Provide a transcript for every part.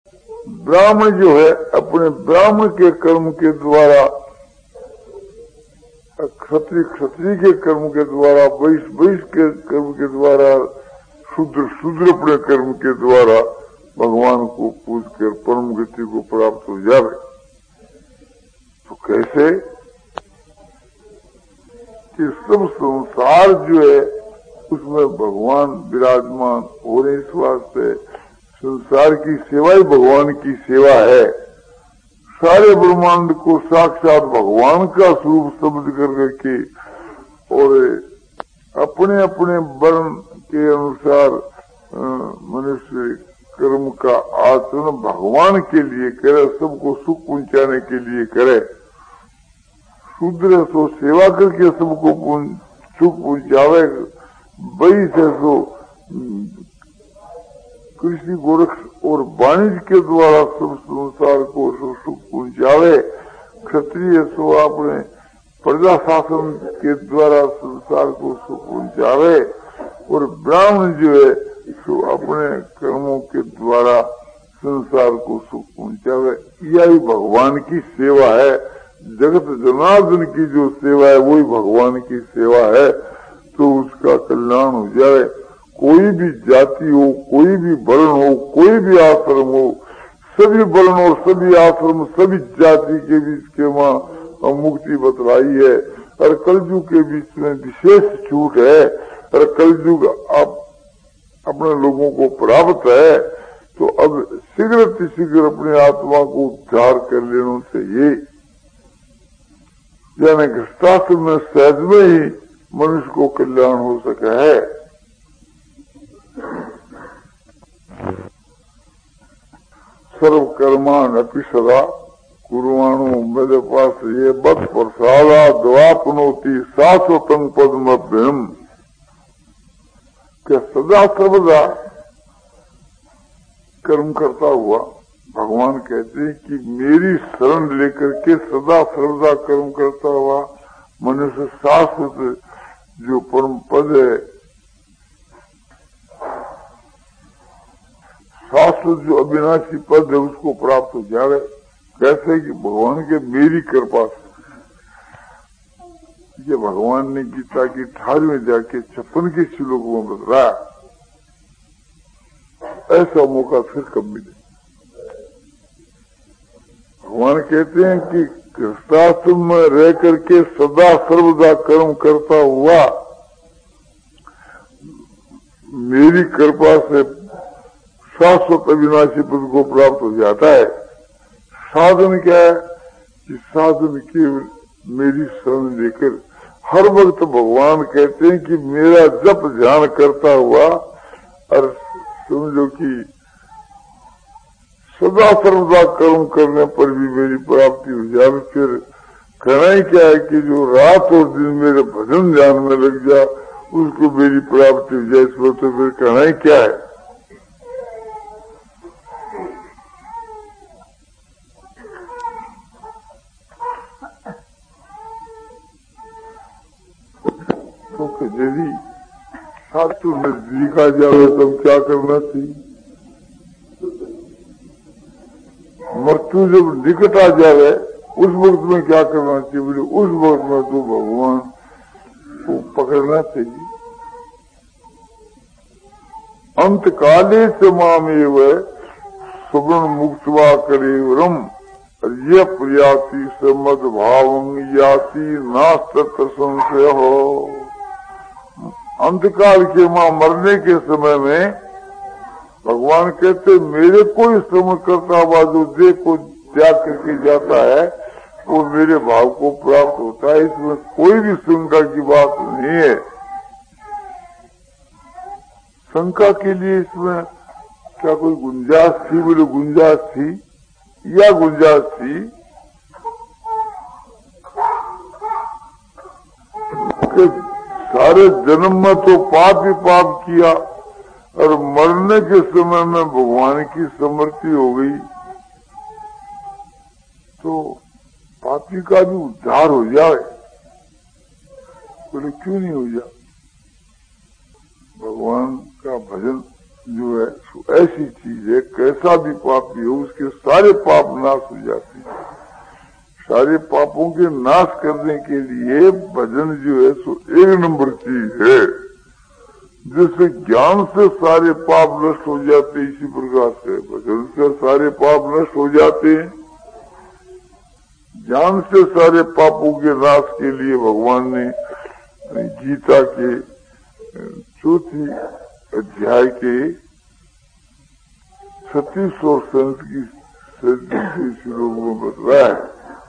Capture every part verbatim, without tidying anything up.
ब्राह्मण जो है अपने ब्राह्मण के कर्म के द्वारा, क्षत्रिय क्षत्रिय के कर्म के द्वारा, वैश्य वैश्य के कर्म के द्वारा, शूद्र शूद्र अपने कर्म के द्वारा भगवान को पूज कर परम गति को प्राप्त हो जावे। तो कैसे कि सब संसार जो है उसमें भगवान विराजमान हो रहे, इस वास्ते संसार की सेवा ही भगवान की सेवा है। सारे ब्रह्मांड को साक्षात भगवान का स्वरूप समझ कर करके और अपने अपने वर्ण के अनुसार मनुष्य कर्म का आचरण भगवान के लिए करे, सबको सुख पहुंचाने के लिए करे। शूद्र सो सेवा करके सबको सुख पहुंचावे, वैश्य सो कृषि गोरक्ष और वाणिज्य के द्वारा सब संसार को सुख पहुंचावे। क्षत्रिय सो अपने प्रजा शासन के द्वारा संसार को सुख पहुंचावे और ब्राह्मण जो है सो अपने कर्मों के द्वारा संसार को सुख पहुंचावे। यही भगवान की सेवा है। जगत जनार्दन की जो सेवा है वही भगवान की सेवा है, तो उसका कल्याण हो जाए। कोई भी जाति हो, कोई भी वर्ण हो, कोई भी आश्रम हो, सभी वर्ण और सभी आश्रम सभी जाति के बीच के वहाँ मुक्ति बतलाई है। और कलयुग के बीच में विशेष छूट है। और कलयुग आप अपने लोगों को प्राप्त है, तो अब शीघ्र शीघ्र अपने आत्मा को उद्धार कर लेना चाहिए। यानी गृहस्थाश्रम में सहज में ही मनुष्य को कल्याण हो सका है। सर्व कर्मान अपि सदा कुर्वाणो मेरे पास ये बद प्रसादा द्वापनोति शाश्वतं पद्मभ्यम। क्या सदा सर्वदा कर्म करता हुआ भगवान कहते हैं कि मेरी शरण लेकर के सदा सर्वदा कर्म करता हुआ मनुष्य शाश्वत जो परम पद है, शाश्वत जो अविनाशी पद है उसको प्राप्त हो जाए। कैसे कि भगवान के मेरी कृपा से। ये भगवान ने गीता की अठारहवें जाके छप्पन के श्लोक में बताया। ऐसा मौका फिर कब मिले। भगवान कहते हैं कि गृहस्थाश्रम में रह करके सदा सर्वदा कर्म करता हुआ मेरी कृपा से शाश्वत अविनाशी पद को प्राप्त हो जाता है। साधन क्या है कि साधन केवल मेरी शरण लेकर हर वक्त भगवान कहते हैं कि मेरा जप ध्यान करता हुआ और समझो कि सदा सर्वदा कर्म करने पर भी मेरी प्राप्ति हो जाए। फिर कहना ही क्या है कि जो रात और दिन मेरे भजन ध्यान में लग जा उसको मेरी प्राप्ति हो जाए। इसमें तो फिर कहना ही क्या है। तो यदि साधु नजदीक आ जाए तब क्या करना चाहिए। मृत्यु जब निकट आ जाए उस वक्त में क्या करना चाहिए। बोले उस वक्त में तो भगवान को पकड़ना चाहिए। अंत काले से मामेव सुगुण मुक्तवा करेवरम ये प्रियाति से मद भाव याति नास्त्र संशय हो। अंतकाल के मां मरने के समय में भगवान कहते मेरे कोई श्रम करता हुआ जो देह को त्याग करके जाता है वो मेरे भाव को प्राप्त होता है। इसमें कोई भी शंका की बात नहीं है। शंका के लिए इसमें क्या कोई गुंजाइश थी। बोले गुंजाइश थी या गुंजाइश थी कि सारे जन्म में तो पाप ही पाप किया और मरने के समय में भगवान की समृद्धि हो गई तो पापी का भी उद्धार हो जाए। बोले क्यों नहीं हो जाए। भगवान का भजन जो है ऐसी चीज है, कैसा भी पापी हो उसके सारे पाप नाश हो जाते हैं। सारे पापों के नाश करने के लिए भजन जो है सो एक नंबर चीज है, जिससे ज्ञान से सारे पाप नष्ट हो जाते। इसी प्रकार से भजन से सारे पाप नष्ट हो जाते हैं। ज्ञान से सारे पापों के नाश के लिए भगवान ने गीता के चौथी अध्याय के छत्तीस और सैंतीस श्लोक में बताया है,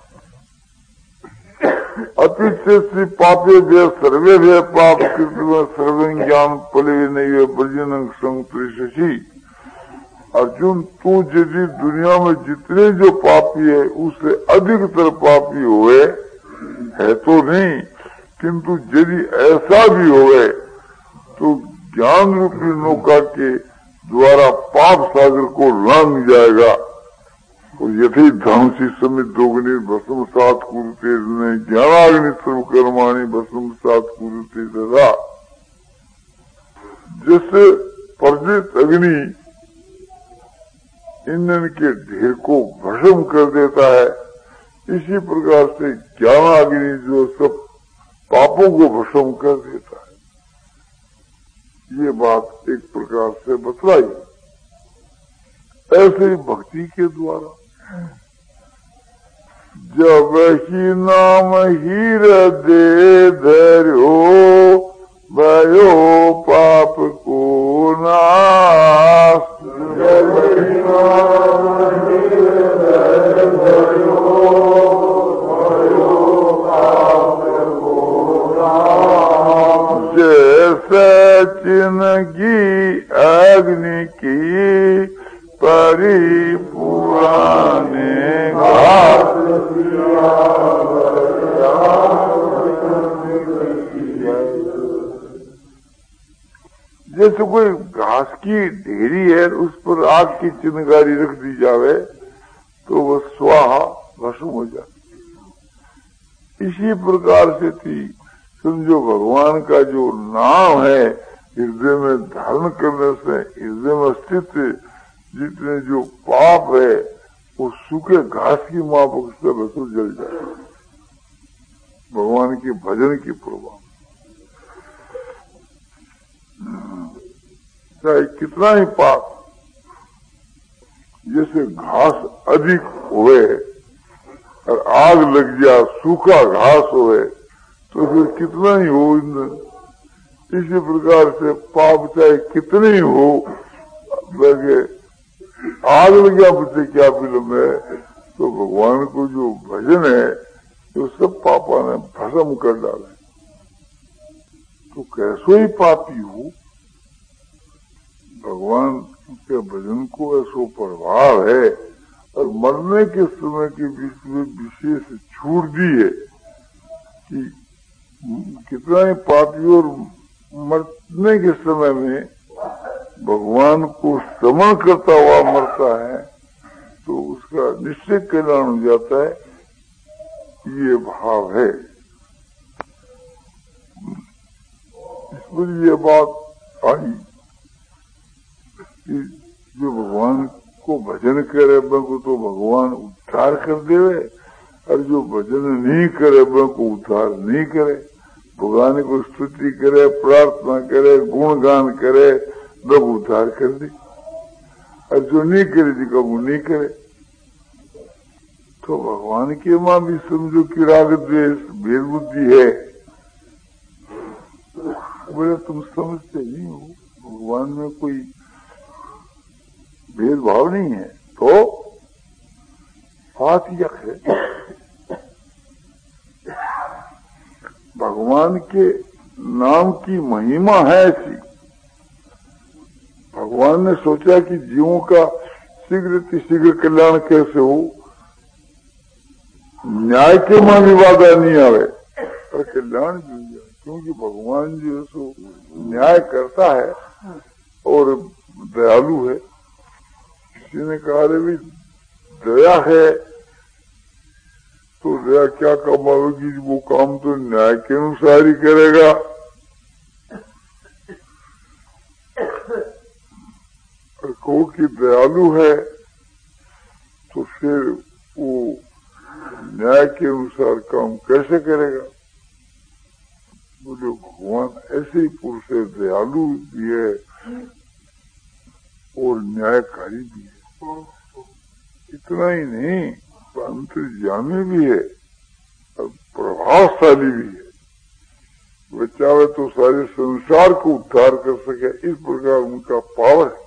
अतिशय पापे वे सर्वे वे पाप कृत्य सर्वं ज्ञान फले नहीं ब्रजन संतृषि। अर्जुन, तू यदि दुनिया में जितने जो पापी है उससे अधिकतर पापी हुए है तो नहीं, किंतु यदि ऐसा भी हुए तो ज्ञान रूपी नौका के द्वारा पाप सागर को लांग जाएगा। और यथि ध्वंसी समित दोगुनी भस्म सात कुरुते ज्ञानाग्नि सर्व कर्माणी भस्म सात कुरुते तथा, जिससे प्रज्वलित अग्नि ईंधन के ढेर को भस्म कर देता है, इसी प्रकार से ज्ञानाग्नि जो सब पापों को भस्म कर देता है। ये बात एक प्रकार से बतलाई। ऐसे ही भक्ति के द्वारा जब ही नाम हीर दे धरो भयो पाप को नाश। जब ही नाम हीर दे धरो भयो पाप को नाश। जैसे जिंदगी अग्नि की परी पुराने घास। जैसे कोई घास की ढेरी है उस पर आग की चिंगारी रख दी जावे तो वह स्वाहा भस्म हो जाती। इसी प्रकार से थी समझो भगवान का जो नाम है हृदय में धारण करने से हृदय में स्थित जितने जो पाप है वो सूखे घास की माफक से वसूल जल जाए भगवान के भजन की प्रभाव। चाहे कितना ही पाप, जैसे घास अधिक हुए और आग लग गया सूखा घास हुए तो फिर कितना ही हो ईंधन। इसी प्रकार से पाप चाहे कितने ही हो, लगे आग लग गया मुझसे क्या विलम्ब है, तो भगवान को जो भजन है जो सब पापा ने भस्म कर डाले। तो कैसो ही पापी हो, भगवान के भजन को ऐसो प्रभाव है और मरने के समय के बीच में विशेष छूट दी है कि कितना ही पापी और मरने के समय में भगवान को स्मरण करता हुआ मरता है तो उसका निश्चय कल्याण हो जाता है। ये भाव है। इसमें ये बात आई कि जो भगवान को भजन करे को तो भगवान उद्धार कर देवे और जो भजन नहीं करे को उद्धार नहीं करे। भगवान को स्तुति करे, प्रार्थना करे, गुणगान करे तब उद्धार कर दे, और जो नहीं करे जी वो नहीं करे। तो भगवान के मां भी समझो कि राग द्वेष भेद बुद्धि है। बोले तुम समझते नहीं हो, भगवान में कोई भेदभाव नहीं है। तो बात यह है भगवान के नाम की महिमा है ऐसी। भगवान ने सोचा कि जीवों का शीघ्र शीघ्र कल्याण कैसे हो, न्याय के मां विवाद नहीं आवे और कल्याण भी हो जाए, क्योंकि भगवान जो है सो न्याय करता है और दयालु है। किसी ने कहा रे भी दया है तो दया क्या कमाएगी, वो काम तो न्याय के अनुसार ही करेगा। और कहो कि दयालु है तो फिर वो न्याय के अनुसार काम कैसे करेगा? बोले भगवान ऐसे ही पुरुष है, दयालु भी है और न्यायकारी भी है। इतना ही नहीं, अंतर्यामी भी है और प्रभावशाली भी है। वह चाहे तो सारे संसार को उद्धार कर सके, इस प्रकार उनका पावर है।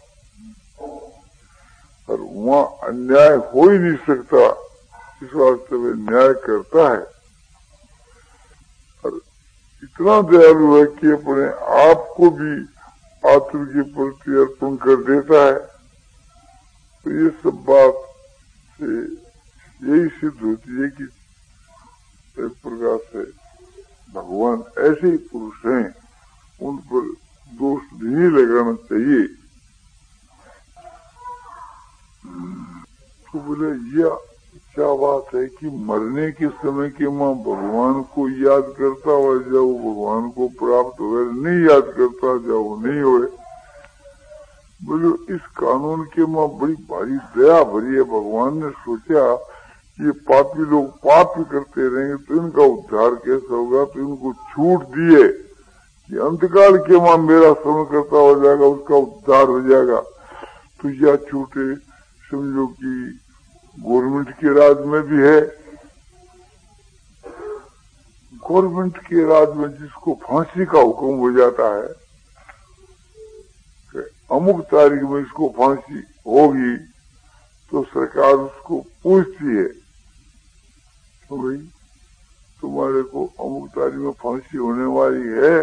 और वहाँ अन्याय हो ही नहीं सकता, इस वास्ते वे न्याय करता है। और इतना दयालु है कि अपने आप को भी आतुर के प्रति अर्पण कर देता है। तो ये सब बात से यही सिद्ध होती है कि एक प्रकार से भगवान ऐसे ही पुरुष हैं, उन पर दोष नहीं लगाना चाहिए। तो बोले यह क्या बात है कि मरने के समय के माँ भगवान को याद करता हुआ जाओ, भगवान को प्राप्त हो, नहीं याद करता जाओ नहीं होए। बोलो इस कानून के माँ बड़ी भारी दया भरी है। भगवान ने सोचा ये पापी लोग पाप ही करते रहेंगे तो इनका उद्धार कैसे होगा, तो इनको छूट दिए कि अंतकाल के माँ मेरा श्रवण करता हो जाएगा, उसका उद्धार हो जाएगा। तो यह छूटे समझो कि गवर्नमेंट के राज में भी है। गवर्नमेंट के राज में जिसको फांसी का हुक्म हो जाता है, अमुक तारीख में इसको फांसी होगी, तो सरकार उसको पूछती है तो भाई तुम्हारे को अमुक तारीख में फांसी होने वाली है,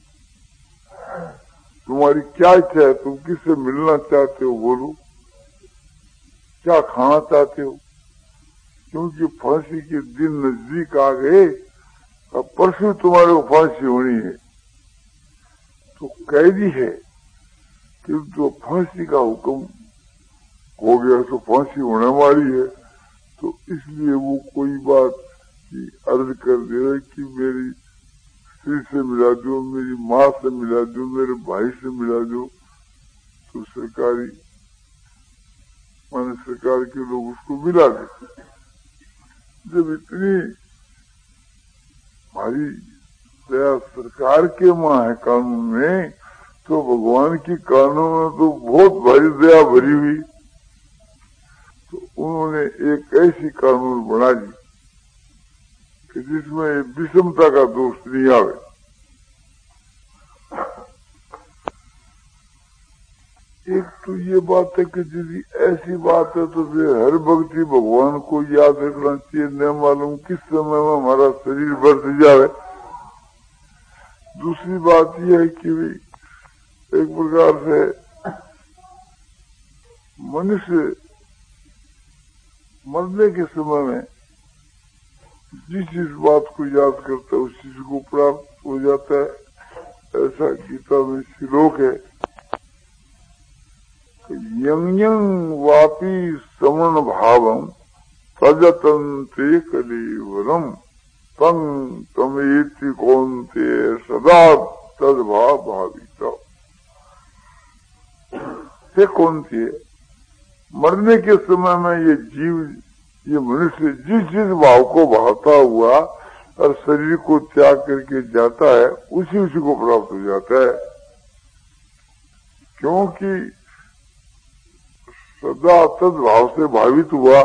तुम्हारी क्या इच्छा है, तुम किससे मिलना चाहते हो, बोलो क्या खाना चाहते हो? क्योंकि फांसी के दिन नजदीक आ गए, अब परसों तुम्हारे को फांसी होनी है। तो कैदी है कि जो फांसी का हुक्म हो गया तो फांसी होने वाली है, तो इसलिए वो कोई बात की अर्ज कर दे रहे कि मेरी स्त्री से मिला दो, मेरी माँ से मिला दो, मेरे भाई से मिला दो। तो सरकारी माने सरकार के लोग उसको मिला देते। जब इतनी भारी दया सरकार के माँ है कानून में, तो भगवान की कानून में तो बहुत भारी दया भरी हुई। तो उन्होंने एक ऐसी कानून बना दी कि जिसमें विषमता का दोष नहीं आवे। एक तो ये बात है कि यदि ऐसी बात है तो फिर हर व्यक्ति भगवान को याद रखना चाहिए, न मालूम किस समय में हमारा शरीर बरत जावे। दूसरी बात यह है कि एक प्रकार से मनुष्य मरने के समय में जिस जिस बात को याद करता है उस चीज को प्राप्त हो जाता है। ऐसा गीता में श्लोक है, यं यं वापी समन भावम तजतन्ते कलेवरम तं तमेति कौन्ते सदा तद्भाव भाविता। हे कौन्ते, मरने के समय में ये जीव, ये मनुष्य जिस जिस भाव को भावता हुआ और शरीर को त्याग करके जाता है, उसी उसी को प्राप्त हो जाता है। क्योंकि सदा तद्भाव से भावित हुआ,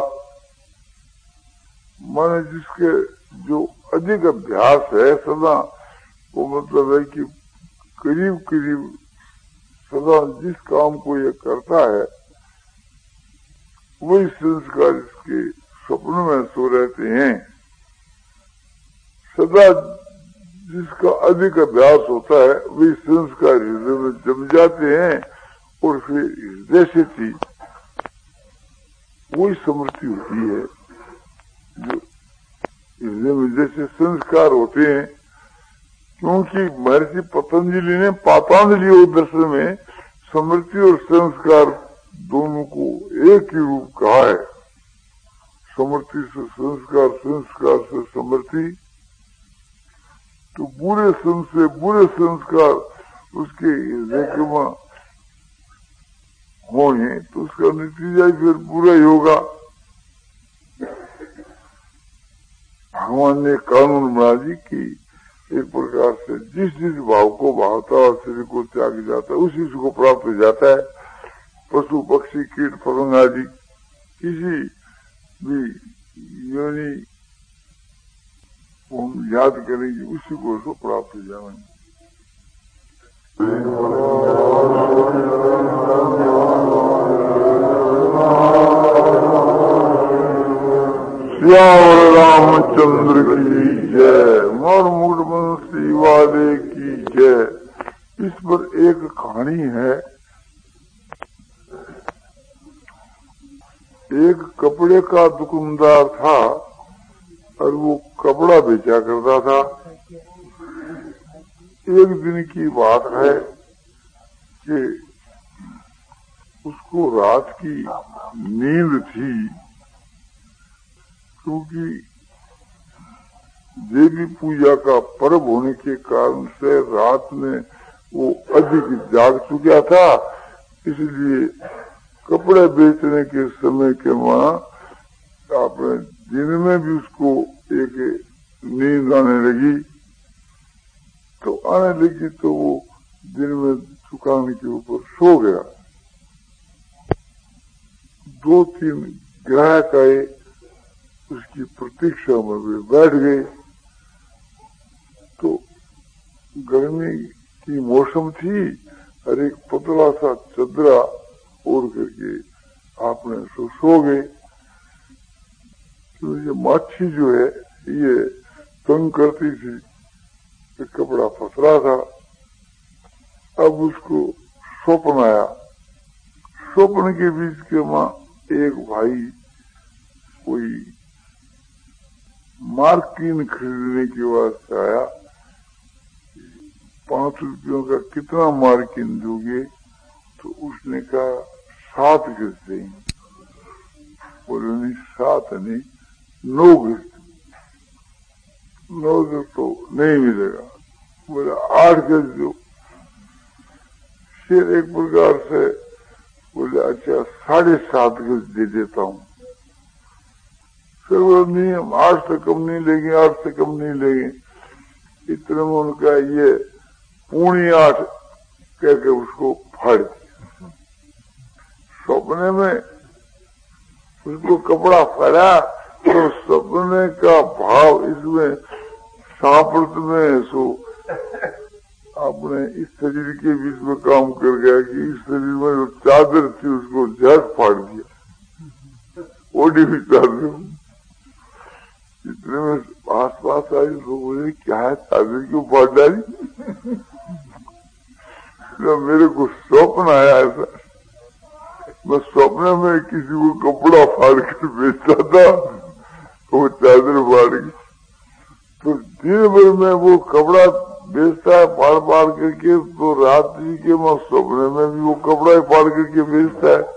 माने जिसके जो अधिक अभ्यास है सदा, वो मतलब है कि करीब करीब सदा जिस काम को ये करता है वही संस्कार इसके स्वप्न में सो रहते हैं। सदा जिसका अधिक अभ्यास होता है वही संस्कार हृदय में जम जाते हैं और फिर हृदय से थी वही समृद्धि होती है जो हृदय में जैसे संस्कार होते हैं। क्योंकि महर्षि पतंजलि ने पातंजलि दर्शन में समृद्धि और संस्कार दोनों को एक ही रूप कहा है। समृद्धि से संस्कार, संस्कार से समृद्धि। तो बुरे सन से बुरे संस्कार उसके हृदय में होंगे तो उसका नतीजा ही फिर पूरा ही होगा। भगवान ने कानून बना दी कि एक प्रकार से जिस जिस भाव को भावता और शरीर को त्याग जाता है उसी को प्राप्त हो जाता है। पशु पक्षी कीट पतंग आदि किसी भी योनि को हम याद करेंगे उसी को उसको प्राप्त हो जाएंगे। श्याम रामचंद्र की जय, मोर मुकुटबंशी वाले की जय। इस पर एक कहानी है। एक कपड़े का दुकानदार था और वो कपड़ा बेचा करता था। एक दिन की बात है कि उसको रात की नींद थी, क्योंकि देवी पूजा का पर्व होने के कारण से रात में वो अधिक जाग चुका था, इसलिए कपड़े बेचने के समय के वहां आपने दिन में भी उसको एक नींद आने लगी। तो आने लगी तो वो दिन में दुकान के ऊपर सो गया। दो तीन ग्राहक आए, उसकी प्रतीक्षा में वे बैठ गए। तो गर्मी की मौसम थी और एक पतला सा चदरा ओढ़ करके आपने सो सो गए। तो ये माछी जो है ये तंग करती थी, ये कपड़ा फसरा था। अब उसको स्वप्न आया। स्वप्न के बीच के मां एक भाई कोई मार्किन खरीदने के वास्ते आया। पांच रुपयों का कितना मार्किन दोगे? तो उसने कहा सात गज देंगे। बोले नहीं सात नहीं, नौ गज। नौ गज तो नहीं मिलेगा। बोले आठ गज दो। फिर एक प्रकार से बोले अच्छा साढ़े सात गज दे देता हूँ। फिर बोले नहीं हम आठ से कम नहीं लेंगे, आठ से कम नहीं लेंगे। इतने में उनका ये पूरी आठ कहकर उसको फाड़ दिया। सपने में उसको कपड़ा फाड़ा तो सपने का भाव इसमें सांप्रत में सो अपने इस शरीर के बीच में काम कर गया कि इस शरीर में जो चादर थी उसको झट फाड़ दिया। ओढ़ी हुई चादर इतने में आस पास आई तो बोले क्या है चादर क्यों फाड़ डाली? तो मेरे को स्वप्न आया ऐसा, मैं स्वप्न में किसी को कपड़ा फाड़ कर बेचता था, वो चादर फाड़ गई। तो दिन भर में वो कपड़ा बेचता है फाड़ फाड़ करके, तो रात्रि के मैं स्वप्न में भी वो कपड़ा फाड़ करके बेचता है।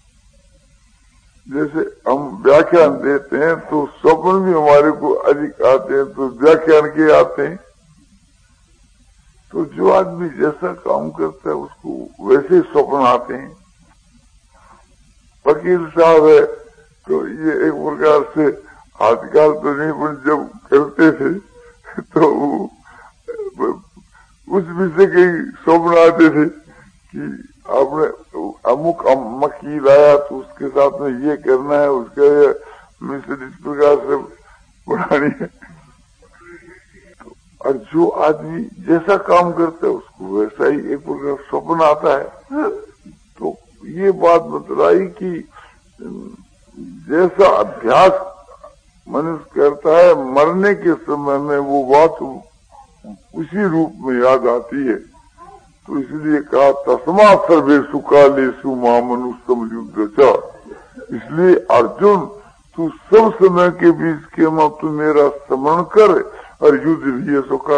जैसे हम व्याख्यान देते हैं तो स्वप्न भी हमारे को अधिक आते हैं, तो व्याख्यान के आते हैं। तो जो आदमी जैसा काम करता है उसको वैसे स्वप्न आते हैं। वकील साहब है तो ये एक प्रकार से आजकल तो नहीं, पर जब करते थे तो उस विषय के स्वप्न आते थे कि आपने अमुक मक्खी लाया तो उसके साथ में ये करना है, उसका मिश्र इस प्रकार से बनानी है। तो और जो आदमी जैसा काम करता है उसको वैसा ही एक प्रकार स्वप्न आता है। तो ये बात बतलाई कि जैसा अभ्यास मनुष्य करता है मरने के समय में वो बात उसी रूप में याद आती है। तो इसलिए कहा तस्मा सर्वेषु कालेषु मां मनुष्यम युद्धचा। इसलिए अर्जुन तू सब समय के बीच के मां तू मेरा स्मरण कर और युद्ध भी ऐसा कर।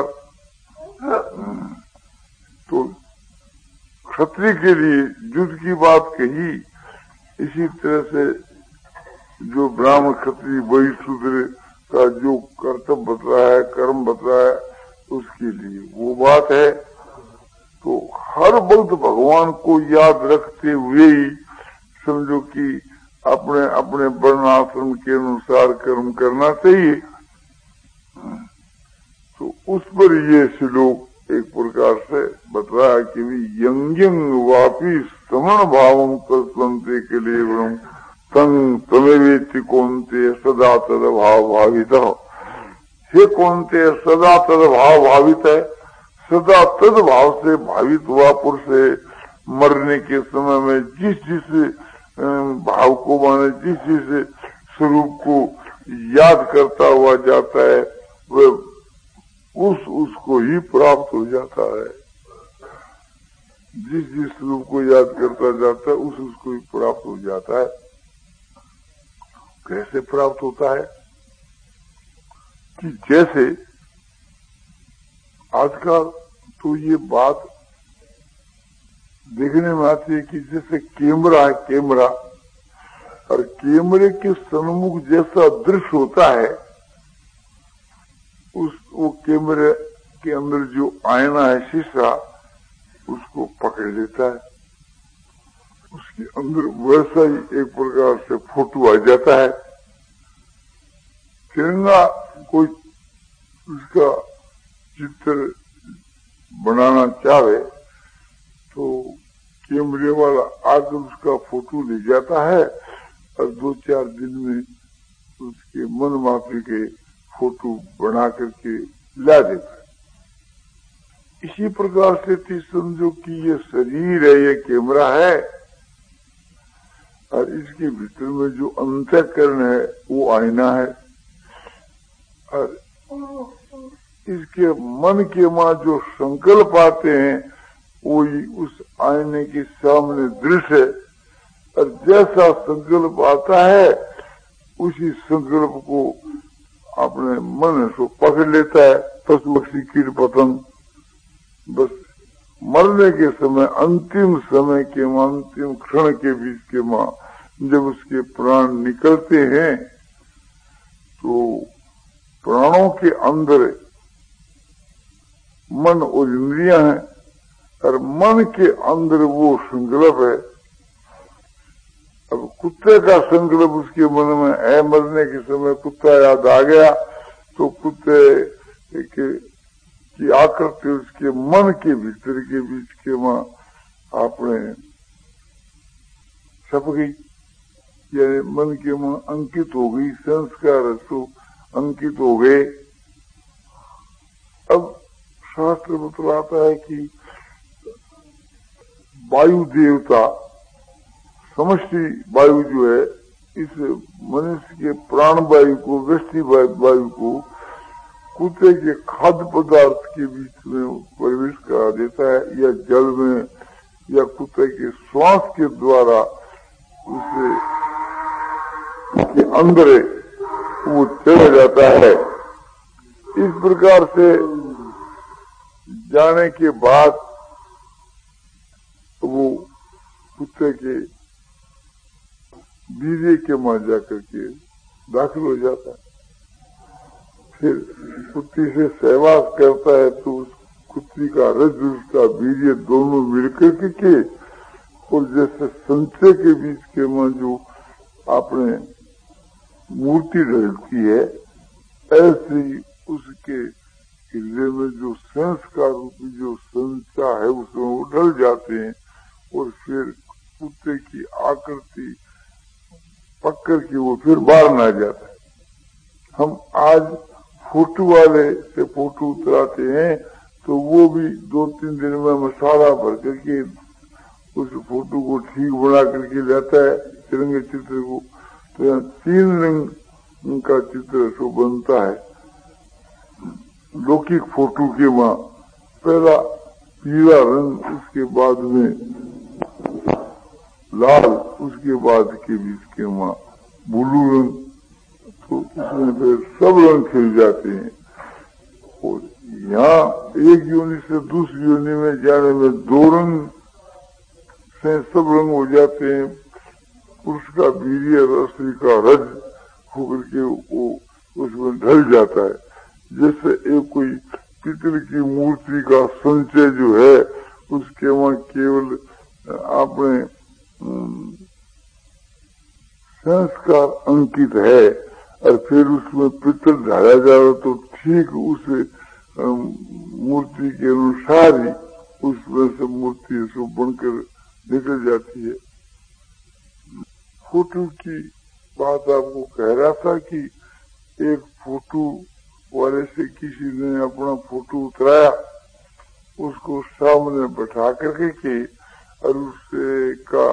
तो क्षत्रिय के लिए युद्ध की बात कही, इसी तरह से जो ब्राह्मण क्षत्रिय वैश्य का जो कर्तव्य बतलाया है, कर्म बतलाया है, उसके लिए वो बात है। तो हर वक्त भगवान को याद रखते हुए ही समझो कि अपने अपने वर्णाश्रम के अनुसार कर्म करना चाहिए। तो उस पर ये श्लोक एक प्रकार से बताया कि यंग यंग वापी समण भावम कल्पन्ते के लिए तंग तमेवेति कौन्ते सदा तद भाव भावित। हे कौन्ते सदा तद भाव भावित है, सदा तद भाव से भावित हुआ पुरुष है। मरने के समय में जिस जिस भाव को माने जिस जिस स्वरूप को याद करता हुआ जाता है वह उस उसको ही प्राप्त हो जाता है। जिस जिस स्वरूप को याद करता जाता है उस उसको ही प्राप्त हो जाता है। कैसे प्राप्त होता है कि जैसे आजकल तो ये बात देखने में आती है कि जैसे कैमरा है, कैमरा और कैमरे के सन्मुख जैसा दृश्य होता है, उस वो कैमरे के अंदर जो आईना है, शीशा, उसको पकड़ लेता है। उसके अंदर वैसा ही एक प्रकार से फोटो आ जाता है। तिरंगा कोई उसका चित्र बनाना चाहे तो कैमरे वाला आकर उसका फोटो ले जाता है और दो चार दिन में उसके मन माफी के फोटो बना करके ला देता है। इसी प्रकार से थी समझो कि ये शरीर है, ये कैमरा है और इसके भीतर में जो अंतःकरण है वो आईना है और इसके मन के मां जो संकल्प आते हैं वो ही उस आईने के सामने दृश्य है और जैसा संकल्प आता है उसी संकल्प को अपने मन से पकड़ लेता है। पशु पक्षी कीट पतंग बस मरने के समय, अंतिम समय के मां, अंतिम क्षण के बीच के मां जब उसके प्राण निकलते हैं तो प्राणों के अंदर मन और इंद्रियां हैं और मन के अंदर वो संकल्प है। अब कुत्ते का संकल्प उसके मन में है, मरने के समय कुत्ता याद आ गया तो कुत्ते के की आकृति उसके मन के भीतर के बीच के मां आपने छप गई, यानी मन के मां अंकित हो गई, संस्कार तो अंकित हो गए। अब शास्त्र बतलाता है कि वायु देवता समष्टि वायु जो है इस मनुष्य के प्राण वायु को, व्यष्टि वायु को कुत्ते के खाद्य पदार्थ के बीच में प्रवेश करा देता है या जल में या कुत्ते के श्वास के द्वारा उसे के अंदर वो चला जाता है। इस प्रकार से जाने के बाद वो कुत्ते के बीजे के मां जाकर के दाखिल हो जाता है। फिर कुत्ती से सहवास करता है तो उस कुत्ती का रज उसका बीजे दोनों मिलकर के, के और जैसे संचय के बीच के मां जो आपने मूर्ति ढलती है ऐसे ही उसके हृदय में जो संस्कार रूपी जो संचा है उसमें वो ढल जाते हैं और फिर कुत्ते की आकृति पकड़ के वो फिर बाहर न आ जाता है। हम आज फोटो वाले से फोटो उतराते हैं तो वो भी दो तीन दिन में मसाला भर करके उस फोटो को ठीक बना करके लाता है, तिरंगे चित्र को। तो यहाँ तीन रंग का चित्र सो बनता है लौकिक फोटो के मां। पहला पीला रंग, उसके बाद में लाल, उसके बाद के बीच के मां ब्लू रंग, तो इसमें फिर सब रंग खिल जाते हैं। और यहाँ एक योनि से दूसरी योनि में जाने में दो रंग से सब रंग हो जाते हैं। पुरुष का वीर्य और स्त्री का रज होकर के वो उसमें ढल जाता है। जैसे एक कोई पितल की मूर्ति का संचय जो है उसके वहां केवल आपने संस्कार अंकित है और फिर उसमें पित्तल ढाला जाए तो ठीक उस मूर्ति के अनुसार ही उसमें से मूर्ति सो बनकर निकल जाती है। फोटो की बात आपको कह रहा था कि एक फोटो वाले से किसी ने अपना फोटो उतराया, उसको सामने बैठा करके के और उससे का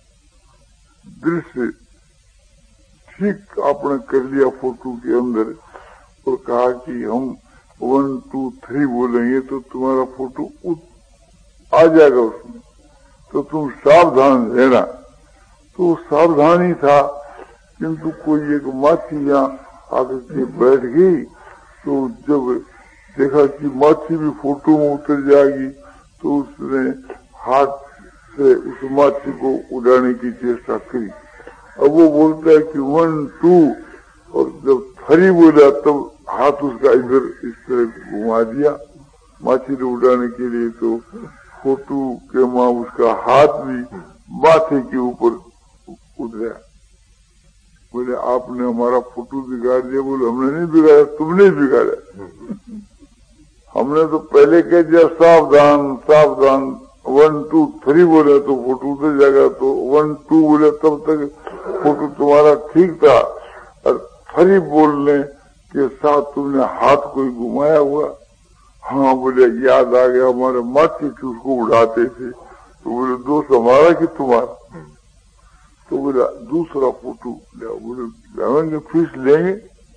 दृश्य ठीक आपने कर लिया फोटो के अंदर और कहा कि हम वन टू थ्री बोलेंगे तो तुम्हारा फोटो आ जाएगा उसमें, तो तुम सावधान रहना। तो सावधान ही था, किंतु कोई एक माछी यहाँ आकर के बैठ गई, तो जब देखा कि माछी भी फोटो में उतर जाएगी तो उसने हाथ से उस माछी को उड़ाने की चेष्टा करी। अब वो बोलता है कि वन टू, और जब थ्री बोला तब हाथ उसका इधर इस तरह घुमा दिया माछी को उड़ाने के लिए, तो फोटो के माँ उसका हाथ भी माथे के ऊपर उतरा। बोले आपने हमारा फोटो बिगाड़ दिया। बोले हमने नहीं बिगाड़ा, तुमने बिगाड़ा। हमने तो पहले कह दिया सावधान सावधान, वन टू थ्री बोले तो फोटो उतर जाएगा, तो वन टू बोले तब तक फोटो तुम्हारा ठीक था, और थ्री बोलने के साथ तुमने हाथ कोई घुमाया हुआ। हाँ बोले याद आ गया, हमारे माथे की उसको उड़ाते थे। तो बोले दोस्त हमारा कि तुम्हारा? तो बोला दूसरा फोटो ले। बोले लेंगे, फीस लेंगे।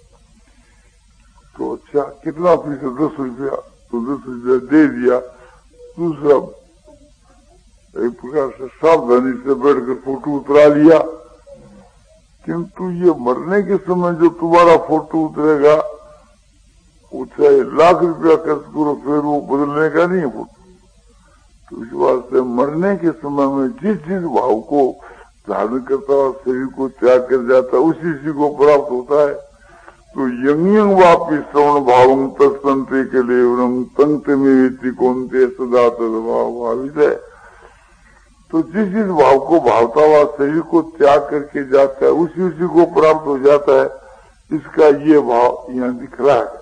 तो अच्छा कितना फीस है? दस रुपया। तो दस रुपया दे दिया। दूसरा एक प्रकार से सावधानी से बैठकर फोटो उतरा लिया, किंतु ये मरने के समय जो तुम्हारा फोटो उतरेगा वो चाहे लाख रुपया खर्च करो फिर वो बदलने का नहीं है फोटो। तो इस वास्ते मरने के समय में जिस जिस भाव को धारण करता है शरीर को त्याग कर जाता है उसी सी को प्राप्त होता है। तो यंग यंग वापी श्रवण भावं तस्ते के लिए तंत में कौनते सदा तदभाव भावित है। तो जिस जिस भाव को भावता हुआ शरीर को त्याग करके जाता है उसी उसी को प्राप्त हो जाता है। इसका ये भाव यहाँ दिख रहा है।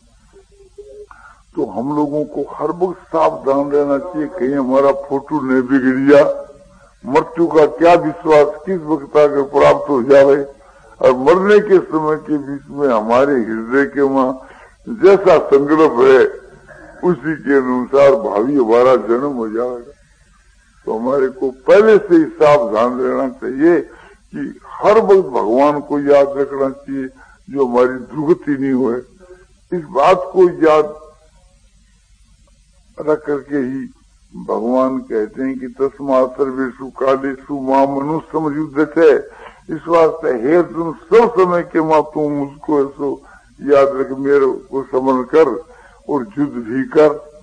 तो हम लोगों को हर वक्त सावधान रहना चाहिए कहीं हमारा फोटो नहीं बिगड़ जा। मृत्यु का क्या विश्वास किस वक्त आकर प्राप्त हो जाए, और मरने के समय के बीच में हमारे हृदय के वहां जैसा संकल्प है उसी के अनुसार भावी हमारा जन्म हो जाएगा। तो हमारे को पहले से ही सावधान रहना चाहिए कि हर वक्त भगवान को याद रखना चाहिए जो हमारी दुर्गति नहीं हुए। इस बात को याद रख करके ही भगवान कहते हैं कि तस्मा सर्वेषु कालेषु मां मनुष्य समयुद्ध थे। इस वास्ते हे तुम सब समय के मां तुम मुझको ऐसो याद रख, मेरे को स्मरण कर और युद्ध भी कर।